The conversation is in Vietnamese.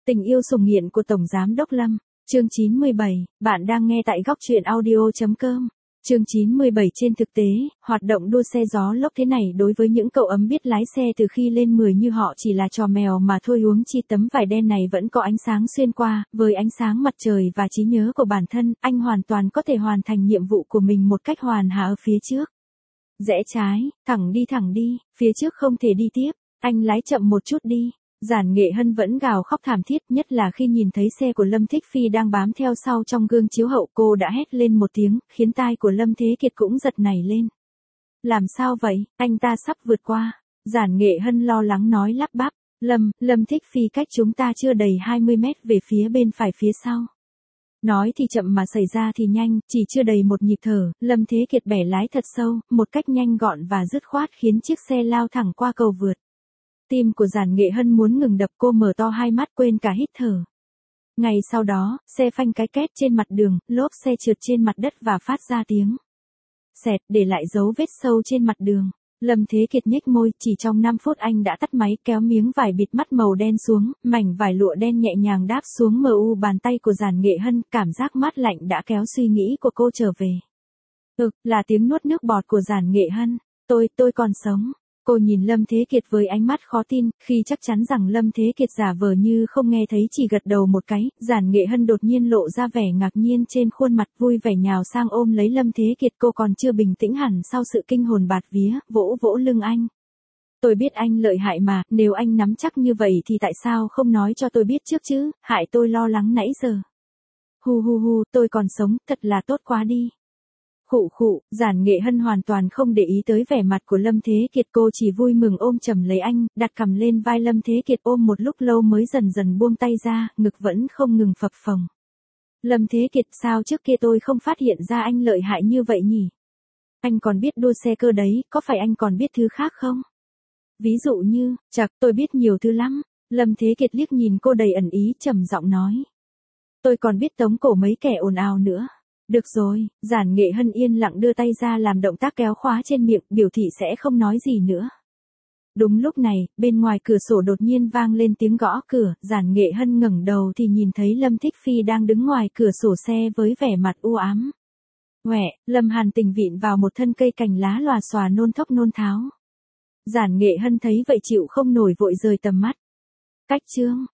Tình yêu sủng nghiện của Tổng Giám Đốc Lâm. Chương 97, bạn đang nghe tại góc truyện audio.com. Chương 97. Trên thực tế, hoạt động đua xe gió lốc thế này đối với những cậu ấm biết lái xe từ khi lên 10 như họ chỉ là trò mèo mà thôi, huống chi tấm vải đen này vẫn có ánh sáng xuyên qua, với ánh sáng mặt trời và trí nhớ của bản thân, anh hoàn toàn có thể hoàn thành nhiệm vụ của mình một cách hoàn hảo ở phía trước. Rẽ trái, thẳng đi, phía trước không thể đi tiếp, anh lái chậm một chút đi. Giản Nghệ Hân vẫn gào khóc thảm thiết, nhất là khi nhìn thấy xe của Lâm Thích Phi đang bám theo sau trong gương chiếu hậu, cô đã hét lên một tiếng, khiến tai của Lâm Thế Kiệt cũng giật nảy lên. Làm sao vậy, anh ta sắp vượt qua. Giản Nghệ Hân lo lắng nói lắp bắp, Lâm Thích Phi cách chúng ta chưa đầy 20 mét về phía bên phải phía sau. Nói thì chậm mà xảy ra thì nhanh, chỉ chưa đầy một nhịp thở, Lâm Thế Kiệt bẻ lái thật sâu, một cách nhanh gọn và dứt khoát khiến chiếc xe lao thẳng qua cầu vượt. Tim của Giản Nghệ Hân muốn ngừng đập, cô mở to hai mắt quên cả hít thở. Ngay sau đó, xe phanh cái két trên mặt đường, lốp xe trượt trên mặt đất và phát ra tiếng xẹt, để lại dấu vết sâu trên mặt đường. Lâm Thế Kiệt nhếch môi, chỉ trong 5 phút anh đã tắt máy, kéo miếng vải bịt mắt màu đen xuống, mảnh vải lụa đen nhẹ nhàng đáp xuống mu bàn tay của Giản Nghệ Hân, cảm giác mát lạnh đã kéo suy nghĩ của cô trở về. Là tiếng nuốt nước bọt của Giản Nghệ Hân. Tôi còn sống. Cô nhìn Lâm Thế Kiệt với ánh mắt khó tin, khi chắc chắn rằng Lâm Thế Kiệt giả vờ như không nghe thấy chỉ gật đầu một cái, Giản Nghệ Hân đột nhiên lộ ra vẻ ngạc nhiên trên khuôn mặt, vui vẻ nhào sang ôm lấy Lâm Thế Kiệt. Cô còn chưa bình tĩnh hẳn sau sự kinh hồn bạt vía, vỗ vỗ lưng anh. Tôi biết anh lợi hại mà, nếu anh nắm chắc như vậy thì tại sao không nói cho tôi biết trước chứ, hại tôi lo lắng nãy giờ. Hu, tôi còn sống, thật là tốt quá đi. Khụ, Giản Nghệ Hân hoàn toàn không để ý tới vẻ mặt của Lâm Thế Kiệt, cô chỉ vui mừng ôm chầm lấy anh, đặt cằm lên vai Lâm Thế Kiệt ôm một lúc lâu mới dần dần buông tay ra, ngực vẫn không ngừng phập phồng. Lâm Thế Kiệt, sao trước kia tôi không phát hiện ra anh lợi hại như vậy nhỉ? Anh còn biết đua xe cơ đấy, có phải anh còn biết thứ khác không? Ví dụ như, tôi biết nhiều thứ lắm. Lâm Thế Kiệt liếc nhìn cô đầy ẩn ý, trầm giọng nói. Tôi còn biết tống cổ mấy kẻ ồn ào nữa. Được rồi, Giản Nghệ Hân yên lặng đưa tay ra làm động tác kéo khóa trên miệng, biểu thị sẽ không nói gì nữa. Đúng lúc này, bên ngoài cửa sổ đột nhiên vang lên tiếng gõ cửa, Giản Nghệ Hân ngẩng đầu thì nhìn thấy Lâm Thích Phi đang đứng ngoài cửa sổ xe với vẻ mặt u ám. Lâm Hàn Tình vịn vào một thân cây cành lá lòa xòa nôn thốc nôn tháo. Giản Nghệ Hân thấy vậy chịu không nổi vội rời tầm mắt. Cách chương